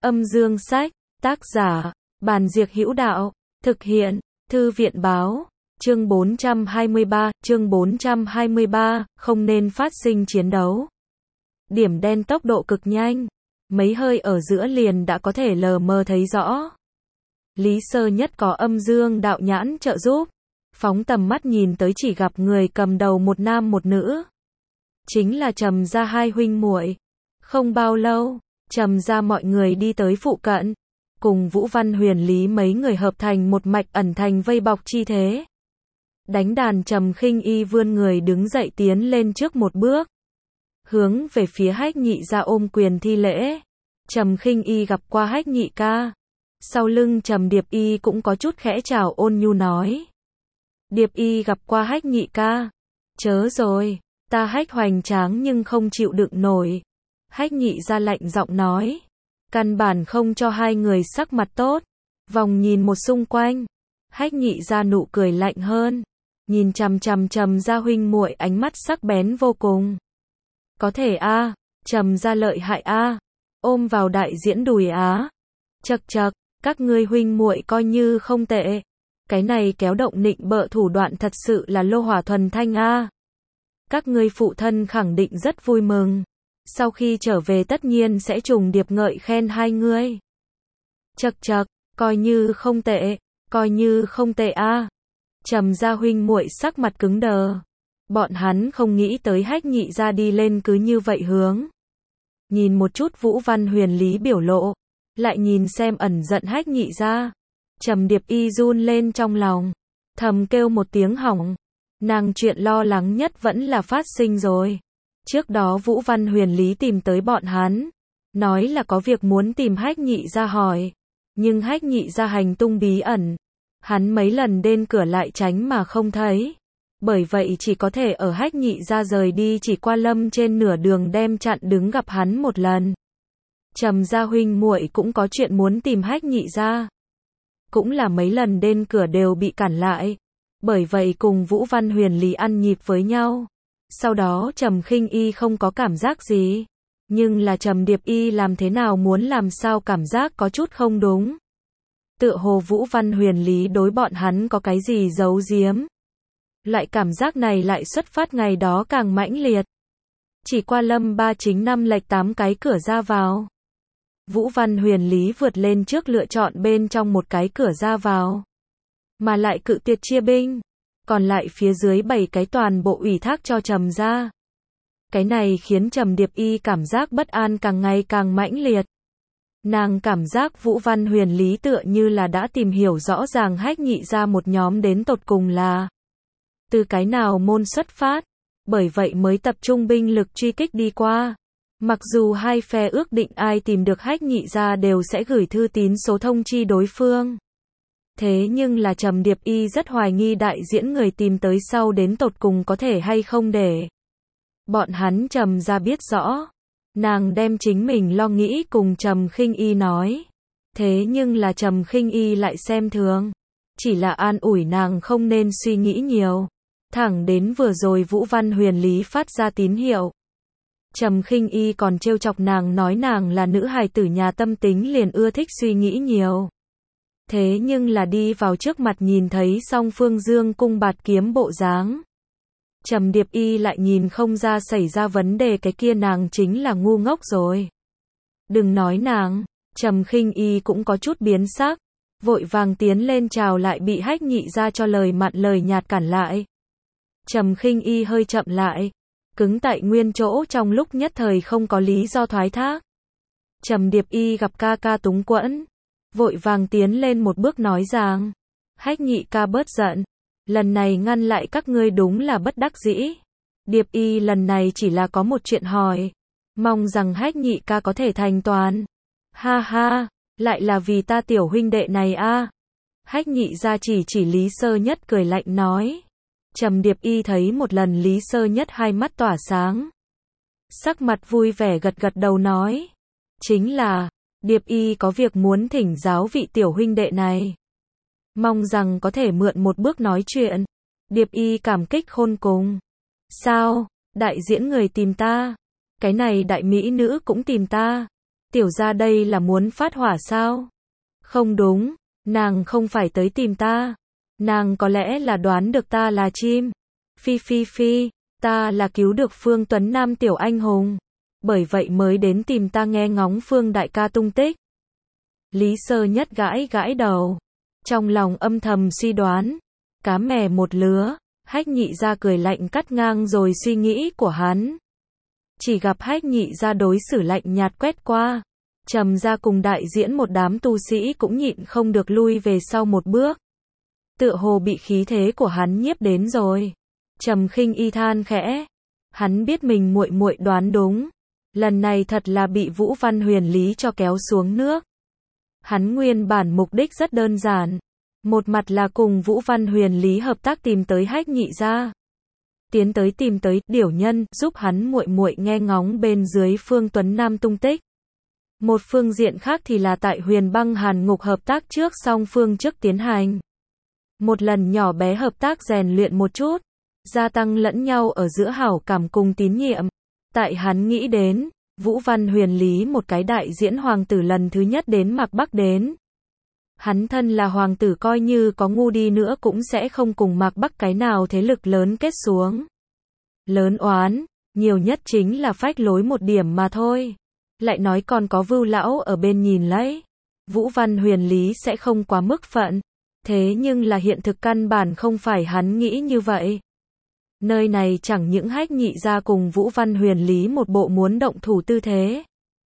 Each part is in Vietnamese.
Âm dương sách, tác giả, Bàn Diệc Hữu Đạo, thực hiện, Thư viện báo, chương 423, không nên phát sinh chiến đấu. Điểm đen tốc độ cực nhanh, mấy hơi ở giữa liền đã có thể lờ mờ thấy rõ. Lý Sơ Nhất có âm dương đạo nhãn trợ giúp, phóng tầm mắt nhìn tới chỉ gặp người cầm đầu một nam một nữ. Chính là Trầm gia hai huynh muội. Không bao lâu, Trầm gia mọi người đi tới phụ cận, cùng Vũ Văn Huyền Lý mấy người hợp thành một mạch ẩn thành vây bọc chi thế. Đánh đàn Trầm Khinh Y vươn người đứng dậy tiến lên trước một bước, hướng về phía Hách Nhị gia ôm quyền thi lễ. Trầm Khinh Y gặp qua Hách nhị ca. Sau lưng Trầm Điệp Y cũng có chút khẽ chào ôn nhu nói. Điệp Y gặp qua Hách nhị ca. Chớ rồi, ta Hách hoành tráng nhưng không chịu đựng nổi. Hách Nhị gia lạnh giọng nói. Căn bản không cho hai người sắc mặt tốt. Vòng nhìn một xung quanh, Hách Nhị gia nụ cười lạnh hơn, nhìn chằm chằm Trầm gia huynh muội ánh mắt sắc bén vô cùng. Có thể a, Trầm gia lợi hại a, ôm vào đại diễn đùi á. Chậc chậc, các ngươi huynh muội coi như không tệ. Cái này kéo động nịnh bợ thủ đoạn thật sự là lô hỏa thuần thanh a. Các ngươi phụ thân khẳng định rất vui mừng. Sau khi trở về tất nhiên sẽ trùng điệp ngợi khen hai ngươi. Chậc chậc, coi như không tệ, coi như không tệ a. Trầm gia huynh muội sắc mặt cứng đờ. Bọn hắn không nghĩ tới Hách Nhị gia đi lên cứ như vậy hướng. Nhìn một chút Vũ Văn Huyền Lý biểu lộ, lại nhìn xem ẩn giận Hách Nhị gia. Trầm Điệp Y run lên trong lòng, thầm kêu một tiếng hỏng. Nàng chuyện lo lắng nhất vẫn là phát sinh rồi. Trước đó Vũ Văn Huyền Lý tìm tới bọn hắn, nói là có việc muốn tìm Hách Nhị gia hỏi. Nhưng Hách Nhị gia hành tung bí ẩn, hắn mấy lần đến cửa lại tránh mà không thấy. Bởi vậy chỉ có thể ở Hách Nhị gia rời đi chỉ qua lâm trên nửa đường đem chặn đứng gặp hắn một lần. Trầm gia huynh muội cũng có chuyện muốn tìm Hách Nhị gia. Cũng là mấy lần đến cửa đều bị cản lại. Bởi vậy cùng Vũ Văn Huyền Lý ăn nhịp với nhau. Sau đó Trầm Khinh Y không có cảm giác gì. Nhưng là Trầm Điệp Y làm thế nào muốn làm sao cảm giác có chút không đúng. Tựa hồ Vũ Văn Huyền Lý đối bọn hắn có cái gì giấu giếm. Lại cảm giác này lại xuất phát ngày đó càng mãnh liệt. Chỉ qua lâm 3 chính 5 lệch 8 cái cửa ra vào. Vũ Văn Huyền Lý vượt lên trước lựa chọn bên trong một cái cửa ra vào. Mà lại cự tuyệt chia binh. Còn lại phía dưới 7 cái toàn bộ ủy thác cho Trầm gia. Cái này khiến Trầm Điệp Y cảm giác bất an càng ngày càng mãnh liệt. Nàng cảm giác Vũ Văn Huyền Lý tựa như là đã tìm hiểu rõ ràng Hách Nhị gia một nhóm đến tột cùng là từ cái nào môn xuất phát. Bởi vậy mới tập trung binh lực truy kích đi qua. Mặc dù hai phe ước định ai tìm được Hách Nhị gia đều sẽ gửi thư tín số thông chi đối phương. Thế nhưng là Trầm Điệp Y rất hoài nghi đại diễn người tìm tới sau đến tột cùng có thể hay không để bọn hắn Trầm gia biết rõ. Nàng đem chính mình lo nghĩ cùng Trầm Khinh Y nói. Thế nhưng là Trầm Khinh Y lại xem thường. Chỉ là an ủi nàng không nên suy nghĩ nhiều. Thẳng đến vừa rồi Vũ Văn Huyền Lý phát ra tín hiệu. Trầm Khinh Y còn trêu chọc nàng nói nàng là nữ hài tử nhà tâm tính liền ưa thích suy nghĩ nhiều. Thế nhưng là đi vào trước mặt nhìn thấy song phương dương cung bạt kiếm bộ dáng. Trầm Điệp Y lại nhìn không ra xảy ra vấn đề, cái kia nàng chính là ngu ngốc rồi. Đừng nói nàng, Trầm Khinh Y cũng có chút biến sắc, vội vàng tiến lên chào lại bị Hách Nhị gia cho lời mặn lời nhạt cản lại. Trầm Khinh Y hơi chậm lại, cứng tại nguyên chỗ trong lúc nhất thời không có lý do thoái thác. Trầm Điệp Y gặp ca ca túng quẫn, vội vàng tiến lên một bước nói rằng, Hách nhị ca bớt giận, lần này ngăn lại các ngươi đúng là bất đắc dĩ. Điệp Y lần này chỉ là có một chuyện hỏi, mong rằng Hách nhị ca có thể thành toàn. Ha ha, lại là vì ta tiểu huynh đệ này a. Hách Nhị gia chỉ Lý Sơ Nhất cười lạnh nói. Trầm Điệp Y thấy một lần Lý Sơ Nhất hai mắt tỏa sáng, sắc mặt vui vẻ gật gật đầu nói, chính là Điệp Y có việc muốn thỉnh giáo vị tiểu huynh đệ này, mong rằng có thể mượn một bước nói chuyện. Điệp Y cảm kích khôn cùng. Sao, đại diễn người tìm ta? Cái này đại mỹ nữ cũng tìm ta? Tiểu gia đây là muốn phát hỏa sao? Không đúng, nàng không phải tới tìm ta. Nàng có lẽ là đoán được ta là chim. Phi phi phi, ta là cứu được Phương Tuấn Nam tiểu anh hùng. Bởi vậy mới đến tìm ta nghe ngóng Phương đại ca tung tích. Lý Sơ Nhất gãi gãi đầu. Trong lòng âm thầm suy đoán. Cá mè một lứa. Hách Nhị Gia cười lạnh cắt ngang rồi suy nghĩ của hắn. Chỉ gặp Hách Nhị Gia đối xử lạnh nhạt quét qua. Trầm gia cùng đại diễn một đám tu sĩ cũng nhịn không được lui về sau một bước. Tựa hồ bị khí thế của hắn nhiếp đến rồi. Trầm Khinh Y than khẽ. Hắn biết mình muội muội đoán đúng. Lần này thật là bị Vũ Văn Huyền Lý cho kéo xuống nước. Hắn nguyên bản mục đích rất đơn giản. Một mặt là cùng Vũ Văn Huyền Lý hợp tác tìm tới Hách Nhị Gia. Tiến tới tìm tới Điểu Nhân, giúp hắn muội muội nghe ngóng bên dưới Phương Tuấn Nam tung tích. Một phương diện khác thì là tại Huyền Băng Hàn Ngục hợp tác trước song phương trước tiến hành. Một lần nhỏ bé hợp tác rèn luyện một chút, gia tăng lẫn nhau ở giữa hảo cảm cùng tín nhiệm. Tại hắn nghĩ đến, Vũ Văn Huyền Lý một cái đại diễn hoàng tử lần thứ nhất đến Mạc Bắc đến. Hắn thân là hoàng tử coi như có ngu đi nữa cũng sẽ không cùng Mạc Bắc cái nào thế lực lớn kết xuống. Lớn oán, nhiều nhất chính là phách lối một điểm mà thôi. Lại nói còn có Vưu lão ở bên nhìn lấy. Vũ Văn Huyền Lý sẽ không quá mức phận. Thế nhưng là hiện thực căn bản không phải hắn nghĩ như vậy. Nơi này chẳng những Hách Nhị Gia cùng Vũ Văn Huyền Lý một bộ muốn động thủ tư thế.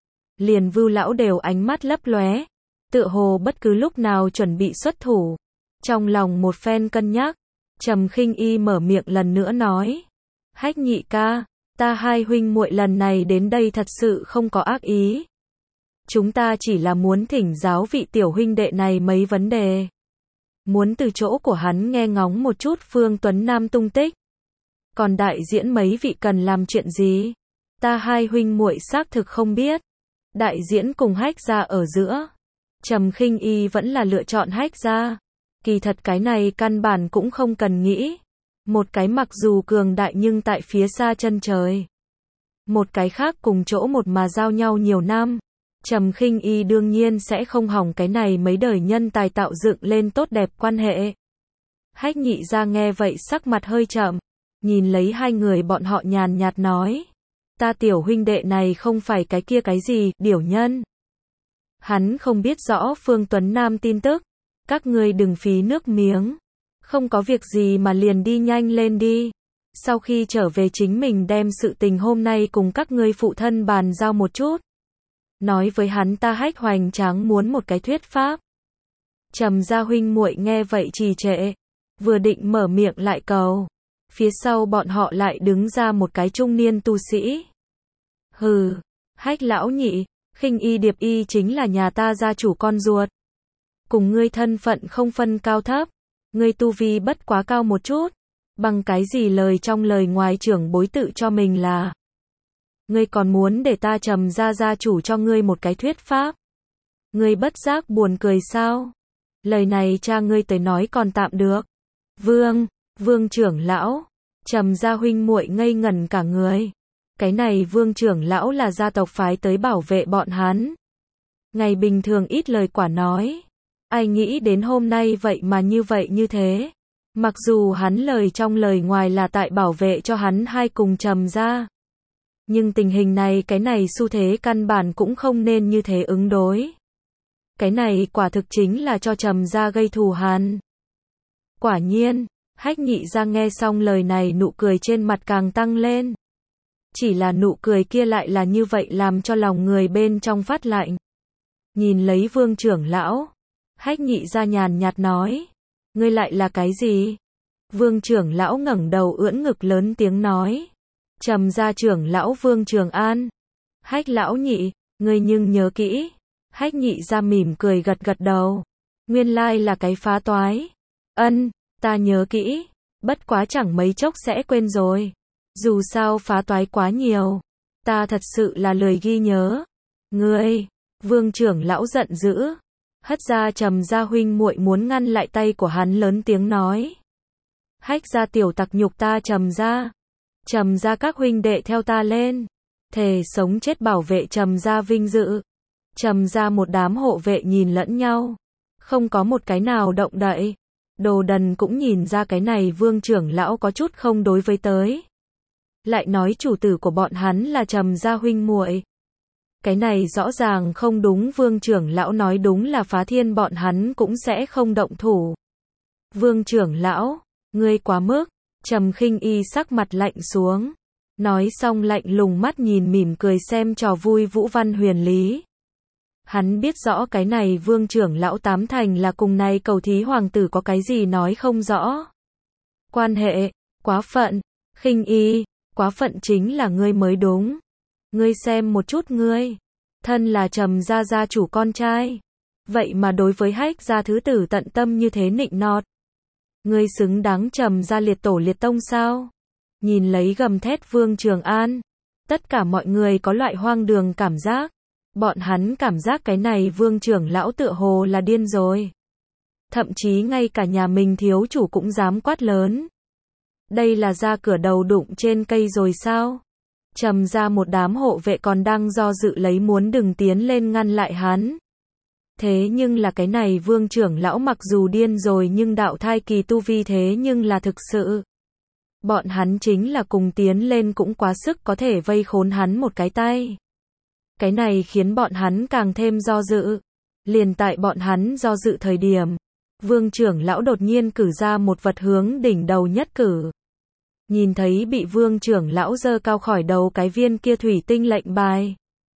Liền Vưu lão đều ánh mắt lấp lóe. Tựa hồ bất cứ lúc nào chuẩn bị xuất thủ. Trong lòng một phen cân nhắc, Trầm Khinh Y mở miệng lần nữa nói. Hách Nhị ca, ta hai huynh muội lần này đến đây thật sự không có ác ý. Chúng ta chỉ là muốn thỉnh giáo vị tiểu huynh đệ này mấy vấn đề. Muốn từ chỗ của hắn nghe ngóng một chút Phương Tuấn Nam tung tích. Còn đại diễn mấy vị cần làm chuyện gì? Ta hai huynh muội xác thực không biết. Đại diễn cùng Hách gia ở giữa. Trầm Khinh Y vẫn là lựa chọn Hách gia. Kỳ thật cái này căn bản cũng không cần nghĩ. Một cái mặc dù cường đại nhưng tại phía xa chân trời. Một cái khác cùng chỗ một mà giao nhau nhiều năm. Trầm Khinh Y đương nhiên sẽ không hỏng cái này mấy đời nhân tài tạo dựng lên tốt đẹp quan hệ. Hách Nhị Gia nghe vậy sắc mặt hơi chậm. Nhìn lấy hai người bọn họ nhàn nhạt nói. Ta tiểu huynh đệ này không phải cái kia cái gì, Điểu Nhân. Hắn không biết rõ Phương Tuấn Nam tin tức. Các ngươi đừng phí nước miếng. Không có việc gì mà liền đi nhanh lên đi. Sau khi trở về chính mình đem sự tình hôm nay cùng các ngươi phụ thân bàn giao một chút. Nói với hắn ta Hách Hoành Tráng muốn một cái thuyết pháp. Trầm gia huynh muội nghe vậy trì trệ. Vừa định mở miệng lại cầu. Phía sau bọn họ lại đứng ra một cái trung niên tu sĩ. Hừ, Hách lão nhị, Khinh Y Điệp Y chính là nhà ta gia chủ con ruột. Cùng ngươi thân phận không phân cao thấp. Ngươi tu vi bất quá cao một chút. Bằng cái gì lời trong lời ngoài trưởng bối tự cho mình là. Ngươi còn muốn để ta Trầm gia gia chủ cho ngươi một cái thuyết pháp. Ngươi bất giác buồn cười sao? Lời này cha ngươi tới nói còn tạm được. Vương trưởng lão, Trầm gia huynh muội ngây ngẩn cả người. Cái này Vương trưởng lão là gia tộc phái tới bảo vệ bọn hắn. Ngày bình thường ít lời quả nói. Ai nghĩ đến hôm nay vậy mà như vậy như thế. Mặc dù hắn lời trong lời ngoài là tại bảo vệ cho hắn hai cùng Trầm gia. Nhưng tình hình này cái này xu thế căn bản cũng không nên như thế ứng đối. Cái này quả thực chính là cho Trầm gia gây thù hằn. Quả nhiên, Hách Nhị Gia nghe xong lời này nụ cười trên mặt càng tăng lên. Chỉ là nụ cười kia lại là như vậy làm cho lòng người bên trong phát lạnh. Nhìn lấy Vương trưởng lão, Hách Nhị Gia nhàn nhạt nói. Ngươi lại là cái gì? Vương trưởng lão ngẩng đầu ưỡn ngực lớn tiếng nói. Trầm gia trưởng lão Vương Trường An. Hách lão nhị, ngươi nhưng nhớ kỹ. Hách Nhị Gia mỉm cười gật gật đầu. Nguyên lai là cái phá toái. Ân, ta nhớ kỹ. Bất quá chẳng mấy chốc sẽ quên rồi. Dù sao phá toái quá nhiều. Ta thật sự là lười ghi nhớ. Ngươi, Vương trưởng lão giận dữ. Hất ra Trầm gia huynh muội muốn ngăn lại tay của hắn lớn tiếng nói. Hách gia tiểu tặc nhục ta Trầm gia. Trầm gia các huynh đệ theo ta lên. Thề sống chết bảo vệ Trầm gia vinh dự. Trầm ra một đám hộ vệ nhìn lẫn nhau, không có một cái nào động đậy. Đồ Đần cũng nhìn ra cái này Vương trưởng lão có chút không đối với tới. Lại nói chủ tử của bọn hắn là Trầm gia huynh muội. Cái này rõ ràng không đúng, Vương trưởng lão nói đúng là phá thiên bọn hắn cũng sẽ không động thủ. Vương trưởng lão, ngươi quá mức. Trầm Khinh Y sắc mặt lạnh xuống. Nói xong lạnh lùng mắt nhìn mỉm cười xem trò vui Vũ Văn Huyền Lý. Hắn biết rõ cái này Vương trưởng lão tám thành là cùng này cầu thí hoàng tử có cái gì nói không rõ. Quan hệ, quá phận, Khinh Y, quá phận chính là ngươi mới đúng. Ngươi xem một chút ngươi, thân là Trầm gia gia chủ con trai, vậy mà đối với Hách gia thứ tử tận tâm như thế nịnh nọt. Ngươi xứng đáng Trầm gia liệt tổ liệt tông sao? Nhìn lấy gầm thét Vương Trường An, tất cả mọi người có loại hoang đường cảm giác. Bọn hắn cảm giác cái này Vương trưởng lão tựa hồ là điên rồi. Thậm chí ngay cả nhà mình thiếu chủ cũng dám quát lớn. Đây là ra cửa đầu đụng trên cây rồi sao? Trầm ra một đám hộ vệ còn đang do dự lấy muốn đừng tiến lên ngăn lại hắn. Thế nhưng là cái này Vương trưởng lão mặc dù điên rồi nhưng đạo thai kỳ tu vi thế nhưng là thực sự. Bọn hắn chính là cùng tiến lên cũng quá sức có thể vây khốn hắn một cái tay. Cái này khiến bọn hắn càng thêm do dự. Liền tại bọn hắn do dự thời điểm, Vương trưởng lão đột nhiên cử ra một vật hướng đỉnh đầu nhất cử. Nhìn thấy bị Vương trưởng lão giơ cao khỏi đầu cái viên kia thủy tinh lệnh bài,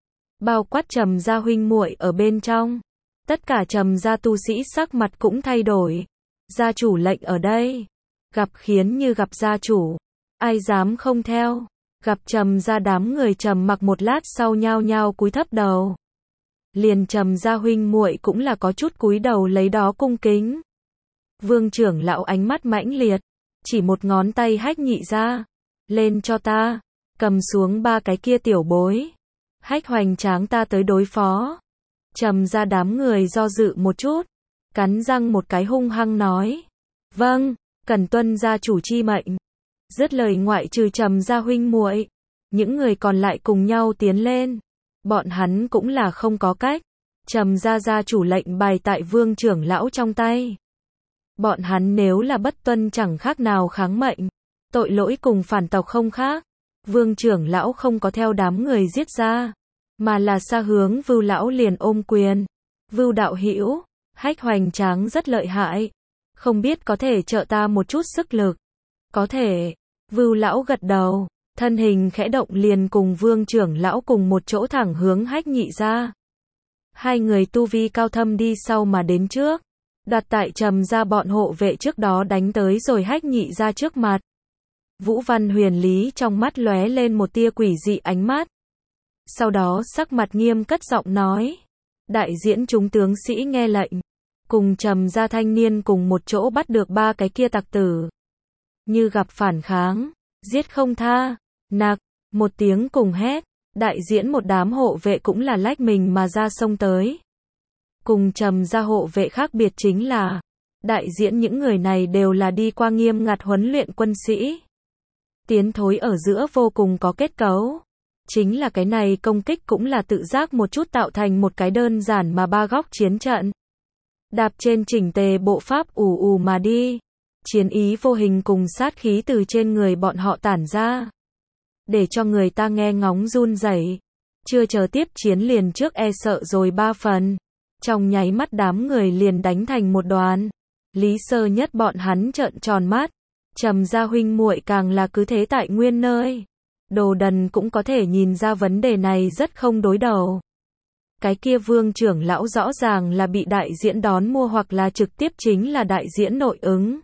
bao quát Trầm gia huynh muội ở bên trong, tất cả Trầm gia tu sĩ sắc mặt cũng thay đổi. Gia chủ lệnh ở đây, gặp khiến như gặp gia chủ, ai dám không theo. Gặp Trầm gia đám người trầm mặc một lát sau nhao nhao cúi thấp đầu. Liền Trầm gia huynh muội cũng là có chút cúi đầu lấy đó cung kính. Vương trưởng lão ánh mắt mãnh liệt, chỉ một ngón tay Hách Nhị ra, lên cho ta, cầm xuống ba cái kia tiểu bối. Hách hoành tráng ta tới đối phó. Trầm gia đám người do dự một chút, cắn răng một cái hung hăng nói. Vâng, cần tuân gia chủ chi mệnh. Dứt lời ngoại trừ Trầm gia huynh muội, những người còn lại cùng nhau tiến lên. Bọn hắn cũng là không có cách. Trầm gia gia chủ lệnh bài tại Vương trưởng lão trong tay. Bọn hắn nếu là bất tuân chẳng khác nào kháng mệnh, tội lỗi cùng phản tộc không khác. Vương trưởng lão không có theo đám người giết ra, mà là xa hướng Vưu lão liền ôm quyền. Vưu đạo hữu, Hách hoành tráng rất lợi hại, không biết có thể trợ ta một chút sức lực. Có thể. Vưu lão gật đầu, thân hình khẽ động liền cùng Vương trưởng lão cùng một chỗ thẳng hướng Hách Nhị ra. Hai người tu vi cao thâm đi sau mà đến trước, đặt tại Trầm ra bọn hộ vệ trước đó đánh tới rồi Hách Nhị ra trước mặt. Vũ Văn Huyền Lý trong mắt lóe lên một tia quỷ dị ánh mắt. Sau đó sắc mặt nghiêm cất giọng nói. Đại diễn chúng tướng sĩ nghe lệnh, cùng Trầm ra thanh niên cùng một chỗ bắt được ba cái kia tặc tử. Như gặp phản kháng, giết không tha. Nặc, một tiếng cùng hét, đại diễn một đám hộ vệ cũng là lách mình mà ra sông tới. Cùng Trầm gia hộ vệ khác biệt chính là, đại diễn những người này đều là đi qua nghiêm ngặt huấn luyện quân sĩ. Tiến thối ở giữa vô cùng có kết cấu. Chính là cái này công kích cũng là tự giác một chút tạo thành một cái đơn giản mà ba góc chiến trận. Đạp trên chỉnh tề bộ pháp ù ù mà đi. Chiến ý vô hình cùng sát khí từ trên người bọn họ tản ra, để cho người ta nghe ngóng run rẩy. Chưa chờ tiếp chiến liền trước e sợ rồi ba phần. Trong nháy mắt đám người liền đánh thành một đoàn. Lý Sơ Nhất bọn hắn trợn tròn mắt. Trầm gia huynh muội càng là cứ thế tại nguyên nơi. Đồ Đần cũng có thể nhìn ra vấn đề này rất không đối đầu. Cái kia Vương trưởng lão rõ ràng là bị đại diễn đón mua hoặc là trực tiếp chính là đại diễn nội ứng.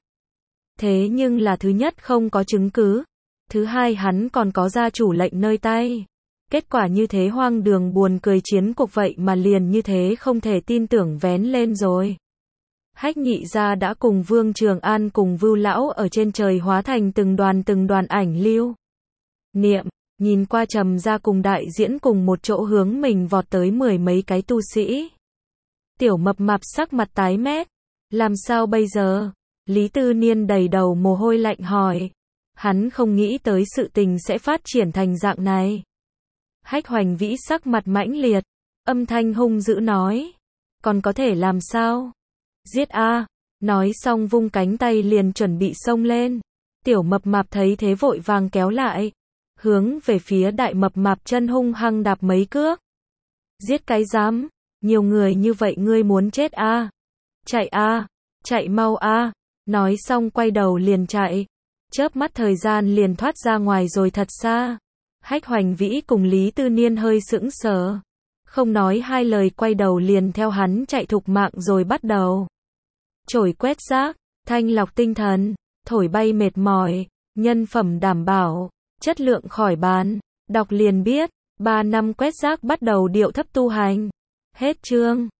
Thế nhưng là thứ nhất không có chứng cứ, thứ hai hắn còn có gia chủ lệnh nơi tay. Kết quả như thế hoang đường buồn cười chiến cuộc vậy mà liền như thế không thể tin tưởng vén lên rồi. Hách Nhị gia đã cùng Vương Trường An cùng Vưu lão ở trên trời hóa thành từng đoàn ảnh lưu niệm, nhìn qua Trầm gia cùng đại diễn cùng một chỗ hướng mình vọt tới mười mấy cái tu sĩ. Tiểu mập mạp sắc mặt tái mét, làm sao bây giờ? Lý Tư Niên đầy đầu mồ hôi lạnh hỏi. Hắn không nghĩ tới sự tình sẽ phát triển thành dạng này. Hách Hoành Vĩ sắc mặt mãnh liệt, Âm thanh hung dữ nói. Còn có thể làm sao? Giết a. Nói xong vung cánh tay liền chuẩn bị xông lên. Tiểu mập mạp thấy thế vội vàng kéo lại. Hướng về phía đại mập mạp chân hung hăng đạp mấy cước. Giết cái dám. Nhiều người như vậy ngươi muốn chết a. Chạy a. Chạy mau a. Nói xong quay đầu liền chạy. Chớp mắt thời gian liền thoát ra ngoài rồi thật xa. Hách Hoành Vĩ cùng Lý Tư Niên hơi sững sờ. Không nói hai lời quay đầu liền theo hắn chạy thục mạng rồi bắt đầu. Chổi quét rác, thanh lọc tinh thần, thổi bay mệt mỏi, nhân phẩm đảm bảo, chất lượng khỏi bàn. Đọc liền biết, 3 năm quét rác bắt đầu điệu thấp tu hành. Hết chương.